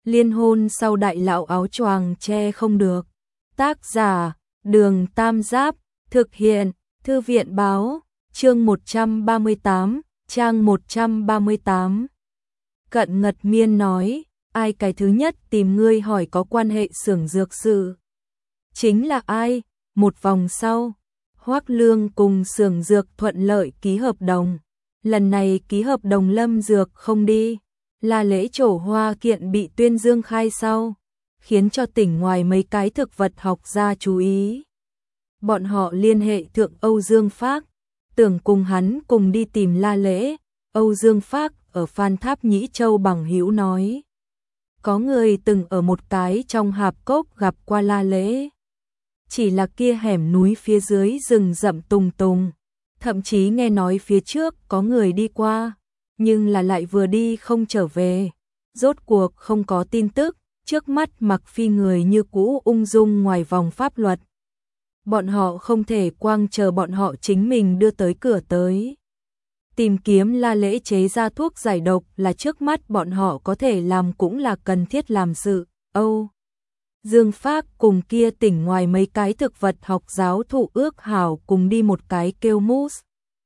Liên hôn sau đại lão áo choàng che không được. Tác giả, Đường Tam Giáp, thực hiện, Thư viện báo, chương 138, trang 138. Cận Ngật Miên nói, ai cái thứ nhất tìm ngươi hỏi có quan hệ xưởng dược sự? Chính là ai? Một vòng sau, Hoắc Lương cùng xưởng dược thuận lợi ký hợp đồng. Lần này ký hợp đồng Lâm Dược không đi, là lễ trổ hoa kiện bị tuyên dương khai sau, khiến cho tỉnh ngoài mấy cái thực vật học gia chú ý. Bọn họ liên hệ thượng Âu Dương Phác, tưởng cùng hắn cùng đi tìm La Lễ. Âu Dương Phác ở Phan Tháp Nhĩ Châu bằng hữu nói, có người từng ở một cái trong hạp cốc gặp qua La Lễ. Chỉ là kia hẻm núi phía dưới rừng rậm tùng tùng, thậm chí nghe nói phía trước có người đi qua, nhưng là lại vừa đi không trở về, rốt cuộc không có tin tức, trước mắt Mặc Phi người như cũ ung dung ngoài vòng pháp luật. Bọn họ không thể quang chờ bọn họ chính mình đưa tới cửa tới. Tìm kiếm La Lễ chế ra thuốc giải độc là trước mắt bọn họ có thể làm cũng là cần thiết làm sự. Âu Dương Phác cùng kia tỉnh ngoài mấy cái thực vật học giáo thụ ước hảo cùng đi một cái kêu Mousse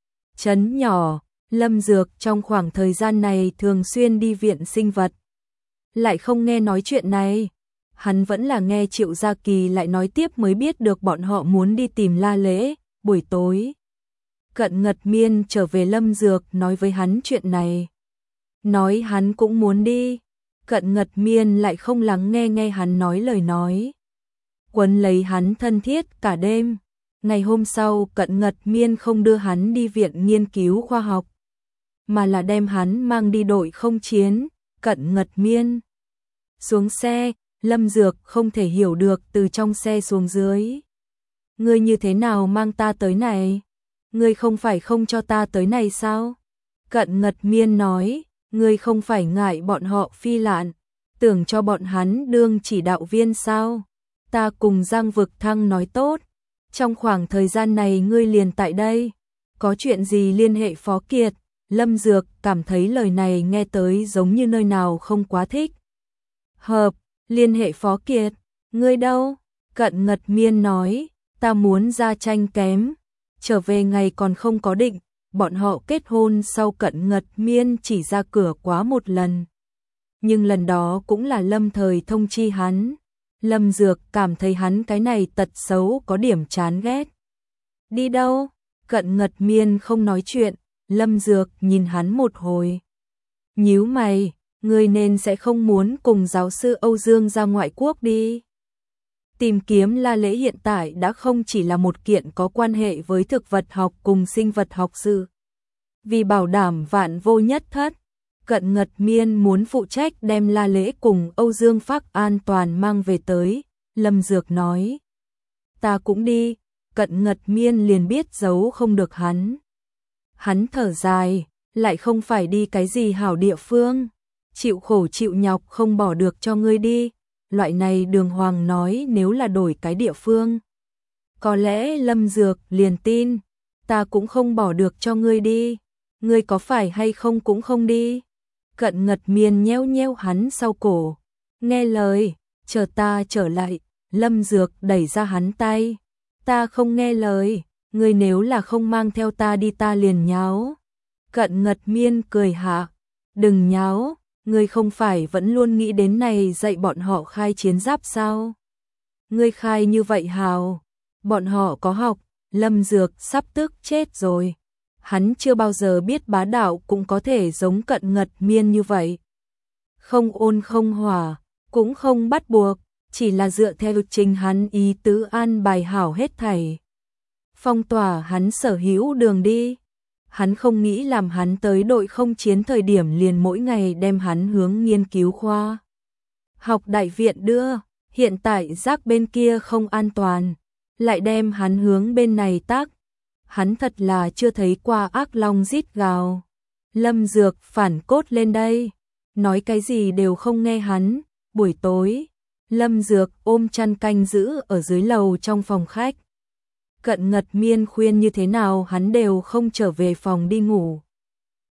trấn nhỏ. Lâm Dược trong khoảng thời gian này thường xuyên đi viện sinh vật, lại không nghe nói chuyện này. Hắn vẫn là nghe Triệu Gia Kỳ lại nói tiếp mới biết được bọn họ muốn đi tìm La Lễ. Buổi tối, Cận Ngật Miên trở về Lâm Dược nói với hắn chuyện này, nói hắn cũng muốn đi. Cận Ngật Miên lại không lắng nghe hắn nói lời nói, quấn lấy hắn thân thiết cả đêm. Ngày hôm sau Cận Ngật Miên không đưa hắn đi viện nghiên cứu khoa học, mà là đem hắn mang đi đội không chiến. Cận Ngật Miên xuống xe, Lâm Dược không thể hiểu được từ trong xe xuống dưới. Ngươi như thế nào mang ta tới này? Ngươi không phải không cho ta tới này sao? Cận Ngật Miên nói, ngươi không phải ngại bọn họ phi lạn, tưởng cho bọn hắn đương chỉ đạo viên sao? Ta cùng Giang Vực Thăng nói tốt, trong khoảng thời gian này ngươi liền tại đây, có chuyện gì liên hệ Phó Kiệt. Lâm Dược cảm thấy lời này nghe tới giống như nơi nào không quá thích hợp. Liên hệ Phó Kiệt, ngươi đâu? Cận Ngật Miên nói, ta muốn ra tranh kém, trở về ngày còn không có định. Bọn họ kết hôn sau Cận Ngật Miên chỉ ra cửa quá một lần, nhưng lần đó cũng là lâm thời thông chi hắn. Lâm Dược cảm thấy hắn cái này tật xấu có điểm chán ghét. Đi đâu? Cận Ngật Miên không nói chuyện. Lâm Dược nhìn hắn một hồi, nhíu mày, ngươi nên sẽ không muốn cùng giáo sư Âu Dương ra ngoại quốc đi. Tìm kiếm La Lễ hiện tại đã không chỉ là một kiện có quan hệ với thực vật học cùng sinh vật học sự. Vì bảo đảm vạn vô nhất thất, Cận Ngật Miên muốn phụ trách đem La Lễ cùng Âu Dương Phác an toàn mang về tới. Lâm Dược nói, ta cũng đi. Cận Ngật Miên liền biết giấu không được hắn. Hắn thở dài, lại không phải đi cái gì hảo địa phương, chịu khổ chịu nhọc không bỏ được cho ngươi đi. Loại này đường hoàng nói nếu là đổi cái địa phương, có lẽ Lâm Dược liền tin. Ta cũng không bỏ được cho ngươi đi, ngươi có phải hay không cũng không đi. Cận Ngật Miên nheo nheo hắn sau cổ, nghe lời, chờ ta trở lại. Lâm Dược đẩy ra hắn tay, ta không nghe lời, ngươi nếu là không mang theo ta đi ta liền nháo. Cận Ngật Miên cười hạ, đừng nháo, ngươi không phải vẫn luôn nghĩ đến này dạy bọn họ khai chiến giáp sao? Ngươi khai như vậy hào, bọn họ có học. Lâm Dược sắp tức chết rồi, hắn chưa bao giờ biết bá đạo cũng có thể giống Cận Ngật Miên như vậy. Không ôn không hỏa, cũng không bắt buộc, chỉ là dựa theo trình hắn ý tứ an bài hảo hết thảy. Phong tỏa hắn sở hữu đường đi. Hắn không nghĩ làm hắn tới đội không chiến thời điểm liền mỗi ngày đem hắn hướng nghiên cứu khoa học đại viện đưa. Hiện tại giác bên kia không an toàn, lại đem hắn hướng bên này tác. Hắn thật là chưa thấy qua ác long rít gào. Lâm Dược phản cốt lên đây, nói cái gì đều không nghe hắn. Buổi tối, Lâm Dược ôm chăn canh giữ ở dưới lầu trong phòng khách. Cận Ngật Miên khuyên như thế nào hắn đều không trở về phòng đi ngủ.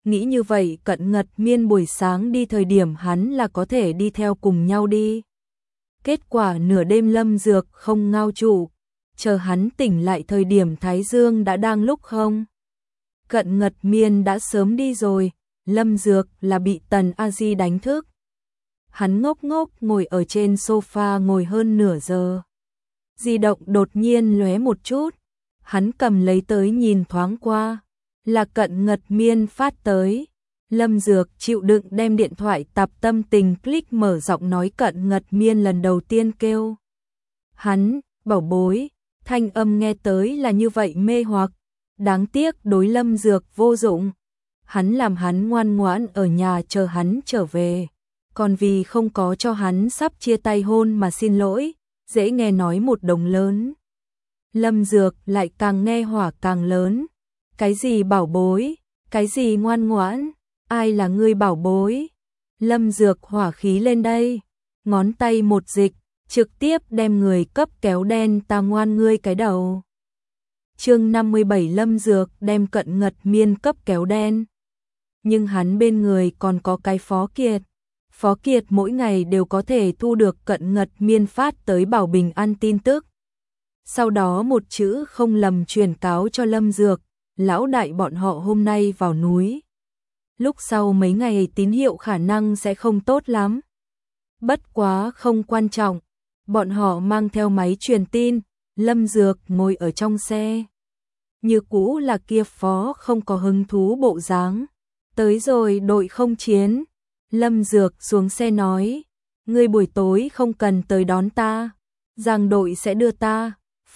nghĩ như vậy Cận Ngật Miên buổi sáng đi thời điểm hắn là có thể đi theo cùng nhau đi. Kết quả nửa đêm Lâm Dược không ngao trụ, chờ hắn tỉnh lại thời điểm Thái Dương đã đang lúc không. Cận Ngật Miên đã sớm đi rồi, Lâm Dược là bị Tần A Di đánh thức. Hắn ngốc ngốc ngồi ở trên sofa ngồi hơn nửa giờ. Di động đột nhiên lóe một chút, hắn cầm lấy tới nhìn thoáng qua, là Cận Ngật Miên phát tới. Lâm Dược chịu đựng đem điện thoại tập tâm tình click mở giọng nói Cận Ngật Miên lần đầu tiên kêu. Hắn, bảo bối, thanh âm nghe tới là như vậy mê hoặc, đáng tiếc đối Lâm Dược vô dụng. Hắn làm hắn ngoan ngoãn ở nhà chờ hắn trở về, còn vì không có cho hắn sắp chia tay hôn mà xin lỗi, dễ nghe nói một đồng lớn. Lâm Dược lại càng nghe hỏa càng lớn. Cái gì bảo bối, cái gì ngoan ngoãn, ai là ngươi bảo bối? Lâm Dược hỏa khí lên đây, ngón tay một dịch, trực tiếp đem người cấp kéo đen ta ngoan ngươi cái đầu. Chương 57 Lâm Dược đem Cận Ngật Miên cấp kéo đen. Nhưng hắn bên người còn có cái Phó Kiệt. Phó Kiệt mỗi ngày đều có thể thu được Cận Ngật Miên phát tới bảo bình an tin tức. Sau đó một chữ không lầm truyền cáo cho Lâm Dược, lão đại bọn họ hôm nay vào núi. Lúc sau mấy ngày tín hiệu khả năng sẽ không tốt lắm. Bất quá không quan trọng, bọn họ mang theo máy truyền tin, Lâm Dược ngồi ở trong xe. Như cũ là kia Phó không có hứng thú bộ dáng. Tới rồi đội không chiến. Lâm Dược xuống xe nói, ngươi buổi tối không cần tới đón ta, Giang đội sẽ đưa ta.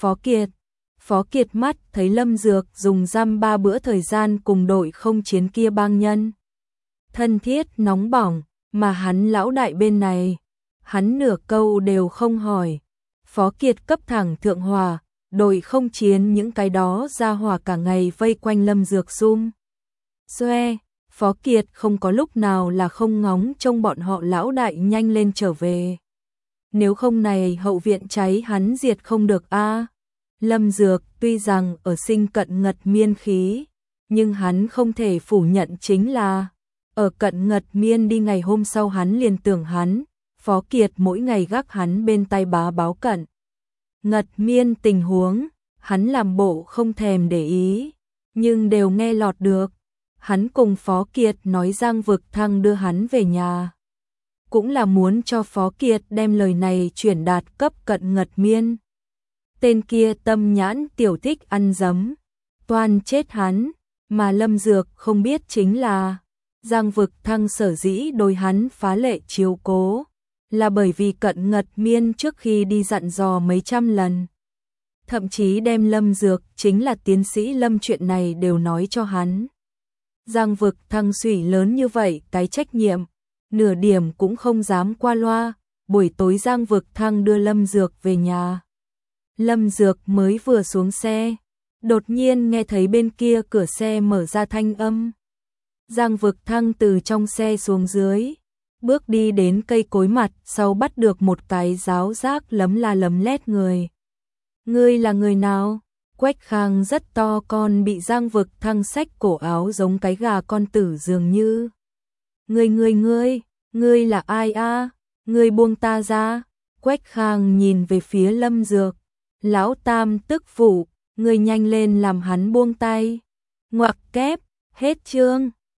Phó Kiệt mắt thấy Lâm Dược dùng dăm 3 bữa thời gian cùng đội không chiến kia bang nhân. Thân thiết nóng bỏng, mà hắn lão đại bên này, hắn nửa câu đều không hỏi. Phó Kiệt cấp thẳng thượng hòa, đội không chiến những cái đó ra hòa cả ngày vây quanh Lâm Dược sum. Xoe, Phó Kiệt không có lúc nào là không ngóng trông bọn họ lão đại nhanh lên trở về. Nếu không này hậu viện cháy hắn diệt không được a. Lâm Dược tuy rằng ở sinh Cận Ngật Miên khí, nhưng hắn không thể phủ nhận chính là ở Cận Ngật Miên đi ngày hôm sau hắn liền tưởng hắn, Phó Kiệt mỗi ngày gác hắn bên tai báo Cận Ngật Miên tình huống, hắn làm bộ không thèm để ý, nhưng đều nghe lọt được. Hắn cùng Phó Kiệt nói Giang Vực Thăng đưa hắn về nhà, cũng là muốn cho Phó Kiệt đem lời này chuyển đạt cấp Cận Ngật Miên. Tên kia tâm nhãn tiểu thích ăn dấm, toan chết hắn, mà Lâm Dược không biết chính là Giang Vực Thăng sở dĩ đối hắn phá lệ chiếu cố, là bởi vì Cận Ngật Miên trước khi đi dặn dò mấy trăm lần. Thậm chí đem Lâm Dược chính là tiến sĩ Lâm chuyện này đều nói cho hắn. Giang Vực Thăng suy lớn như vậy cái trách nhiệm, nửa điểm cũng không dám qua loa. Buổi tối Giang Vực Thăng đưa Lâm Dược về nhà. Lâm Dược mới vừa xuống xe, đột nhiên nghe thấy bên kia cửa xe mở ra thanh âm. Giang Vực Thăng từ trong xe xuống dưới, bước đi đến cây cối mặt sau bắt được một cái giáo giác lấm la lấm lét người. Ngươi là người nào? Quách Khang rất to con bị Giang Vực Thăng xách cổ áo giống cái gà con tử dường như. Ngươi là ai a? Ngươi buông ta ra. Quách Khang nhìn về phía Lâm Dược. Lão Tam tức phụ, ngươi nhanh lên làm hắn buông tay. Ngoặc kép, hết chương.